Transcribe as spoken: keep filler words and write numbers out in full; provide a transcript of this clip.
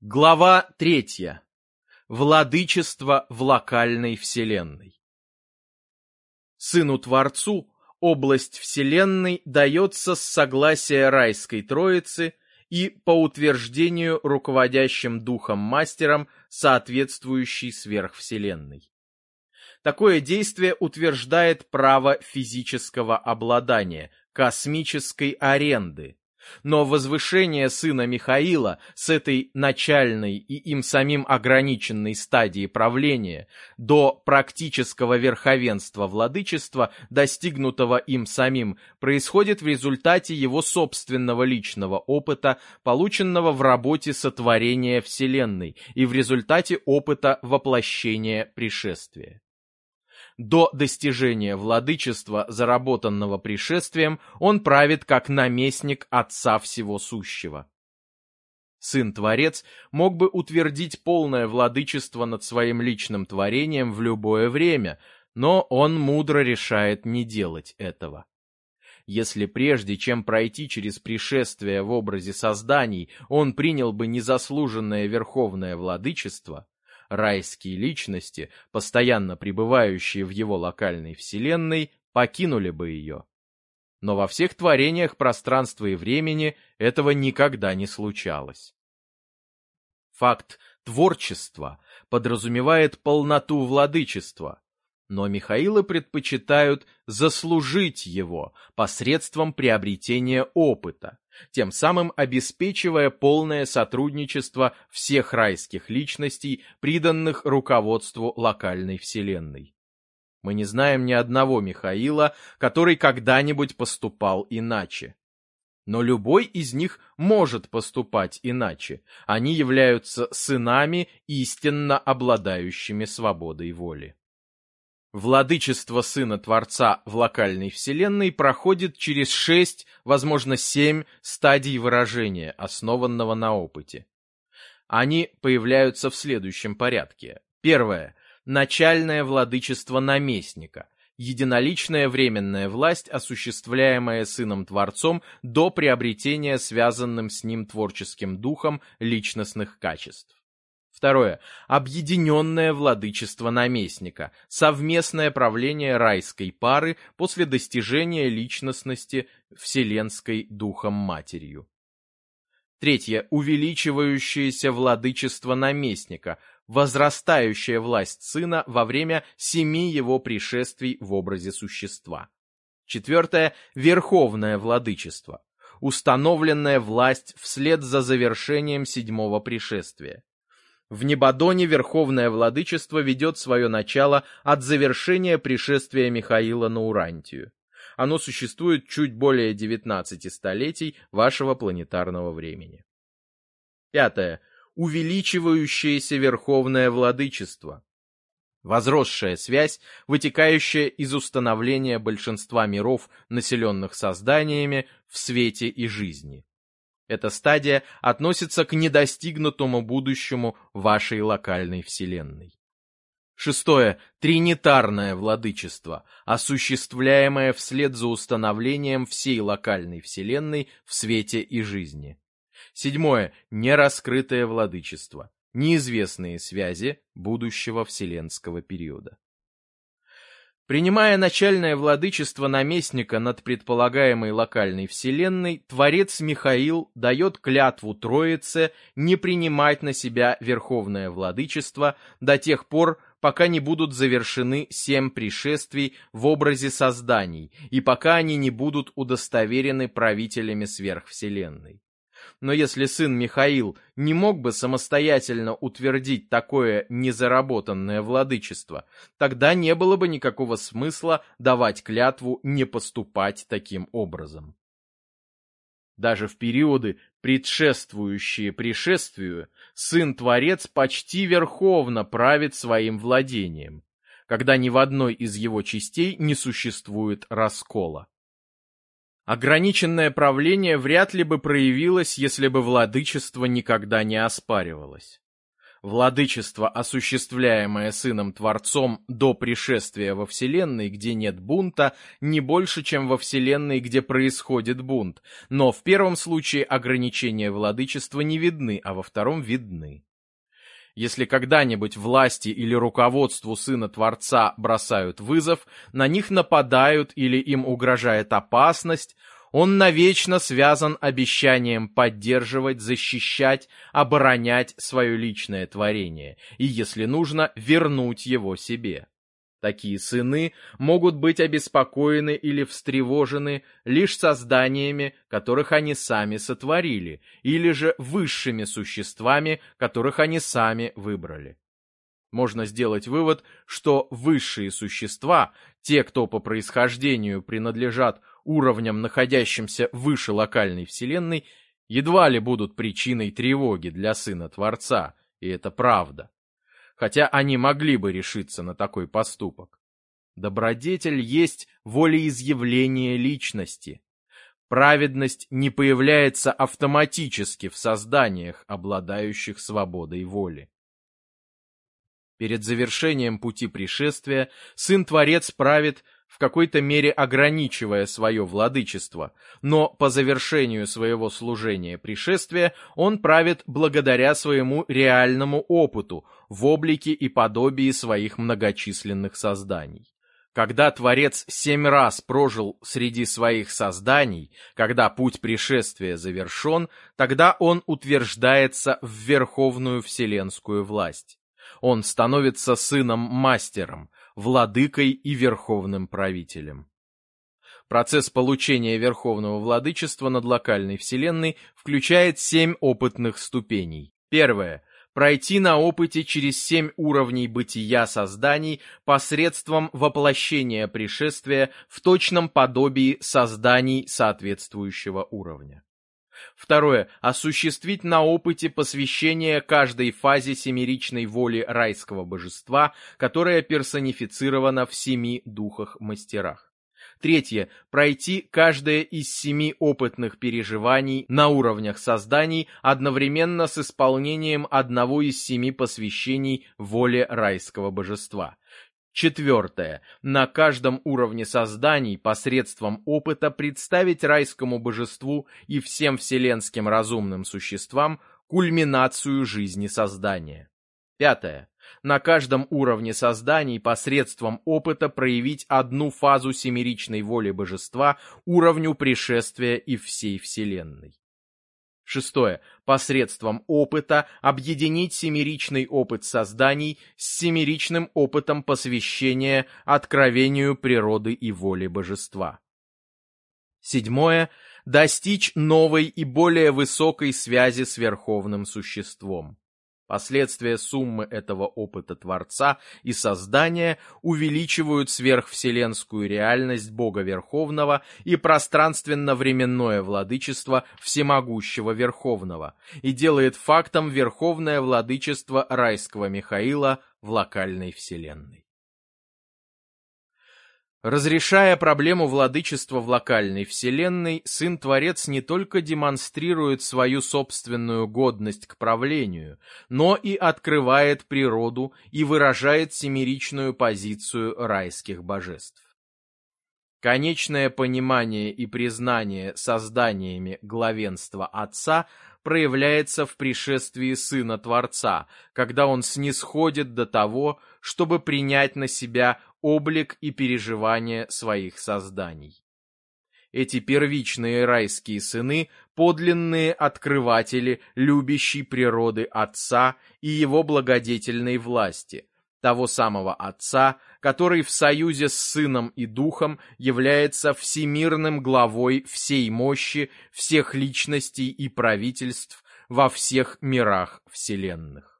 Глава третья. Владычество в локальной вселенной. Сыну-творцу область вселенной дается с согласия райской троицы и по утверждению руководящим духом-мастером соответствующей сверхвселенной. Такое действие утверждает право физического обладания, космической аренды. Но возвышение сына Михаила с этой начальной и им самим ограниченной стадии правления до практического верховенства владычества, достигнутого им самим, происходит в результате его собственного личного опыта, полученного в работе сотворения Вселенной и в результате опыта воплощения пришествия. До достижения владычества, заработанного пришествием, он правит как наместник Отца Всего Сущего. Сын-творец мог бы утвердить полное владычество над своим личным творением в любое время, но он мудро решает не делать этого. Если прежде, чем пройти через пришествие в образе созданий, он принял бы незаслуженное верховное владычество, райские личности, постоянно пребывающие в его локальной вселенной, покинули бы ее. Но во всех творениях пространства и времени этого никогда не случалось. Факт творчества подразумевает полноту владычества, но Михаилы предпочитают заслужить его посредством приобретения опыта, тем самым обеспечивая полное сотрудничество всех райских личностей, приданных руководству локальной вселенной. Мы не знаем ни одного Михаила, который когда-нибудь поступал иначе. Но любой из них может поступать иначе. Они являются сынами, истинно обладающими свободой воли. Владычество Сына-Творца в локальной вселенной проходит через шесть, возможно, семь стадий выражения, основанного на опыте. Они появляются в следующем порядке. Первое. Начальное владычество наместника. Единоличная временная власть, осуществляемая Сыном-Творцом до приобретения связанным с ним творческим духом личностных качеств. Второе. Объединенное владычество наместника, совместное правление райской пары после достижения личностности вселенской духом-матерью. Третье. Увеличивающееся владычество наместника, возрастающая власть сына во время семи его пришествий в образе существа. Четвертое. Верховное владычество, установленная власть вслед за завершением седьмого пришествия. В Небодоне верховное владычество ведет свое начало от завершения пришествия Михаила на Урантию. Оно существует чуть более девятнадцати столетий вашего планетарного времени. Пятое. Увеличивающееся верховное владычество. Возросшая связь, вытекающая из установления большинства миров, населенных созданиями, в свете и жизни. Эта стадия относится к недостигнутому будущему вашей локальной вселенной. Шестое. Тринитарное владычество, осуществляемое вслед за установлением всей локальной вселенной в свете и жизни. Седьмое. Нераскрытое владычество, неизвестные связи будущего вселенского периода. Принимая начальное владычество наместника над предполагаемой локальной вселенной, Творец Михаил дает клятву Троице не принимать на себя верховное владычество до тех пор, пока не будут завершены семь пришествий в образе созданий и пока они не будут удостоверены правителями сверхвселенной. Но если сын Михаил не мог бы самостоятельно утвердить такое незаработанное владычество, тогда не было бы никакого смысла давать клятву не поступать таким образом. Даже в периоды, предшествующие пришествию, сын-творец почти верховно правит своим владением, когда ни в одной из его частей не существует раскола. Ограниченное правление вряд ли бы проявилось, если бы владычество никогда не оспаривалось. Владычество, осуществляемое Сыном-Творцом до пришествия во Вселенной, где нет бунта, не больше, чем во Вселенной, где происходит бунт, но в первом случае ограничения владычества не видны, а во втором видны. Если когда-нибудь власти или руководству Сына-Творца бросают вызов, на них нападают или им угрожает опасность, он навечно связан обещанием поддерживать, защищать, оборонять свое личное творение и, если нужно, вернуть его себе. Такие сыны могут быть обеспокоены или встревожены лишь созданиями, которых они сами сотворили, или же высшими существами, которых они сами выбрали. Можно сделать вывод, что высшие существа, те, кто по происхождению принадлежат уровням, находящимся выше локальной Вселенной, едва ли будут причиной тревоги для Сына Творца, и это правда. Хотя они могли бы решиться на такой поступок. Добродетель есть волеизъявление личности. Праведность не появляется автоматически в созданиях, обладающих свободой воли. Перед завершением пути пришествия Сын-Творец правит, в какой-то мере ограничивая свое владычество, но по завершению своего служения пришествия он правит благодаря своему реальному опыту в облике и подобии своих многочисленных созданий. Когда Творец семь раз прожил среди своих созданий, когда путь пришествия завершен, тогда он утверждается в верховную вселенскую власть. Он становится сыном-мастером, владыкой и верховным правителем. Процесс получения верховного владычества над локальной вселенной включает семь опытных ступеней. Первое. Пройти на опыте через семь уровней бытия созданий посредством воплощения пришествия в точном подобии созданий соответствующего уровня. Второе. Осуществить на опыте посвящение каждой фазе семеричной воли райского божества, которая персонифицирована в семи духах-мастерах. Третье. Пройти каждое из семи опытных переживаний на уровнях созданий одновременно с исполнением одного из семи посвящений воле райского божества. Четвертое. На каждом уровне созданий посредством опыта представить райскому божеству и всем вселенским разумным существам кульминацию жизни создания. Пятое. На каждом уровне созданий посредством опыта проявить одну фазу семеричной воли божества уровню пришествия и всей вселенной. Шестое. Посредством опыта объединить семеричный опыт созданий с семеричным опытом посвящения откровению природы и воли божества. Седьмое. Достичь новой и более высокой связи с Верховным Существом. Последствия суммы этого опыта Творца и создания увеличивают сверхвселенскую реальность Бога Верховного и пространственно-временное владычество Всемогущего Верховного и делает фактом верховное владычество райского Михаила в локальной вселенной. Разрешая проблему владычества в локальной вселенной, Сын-Творец не только демонстрирует свою собственную годность к правлению, но и открывает природу и выражает семеричную позицию райских божеств. Конечное понимание и признание созданиями главенства Отца проявляется в пришествии Сына Творца, когда он снисходит до того, чтобы принять на себя облик и переживания своих созданий. Эти первичные райские сыны – подлинные открыватели любящей природы Отца и его благодетельной власти, того самого Отца, который в союзе с Сыном и Духом является всемирным главой всей мощи всех личностей и правительств во всех мирах вселенных.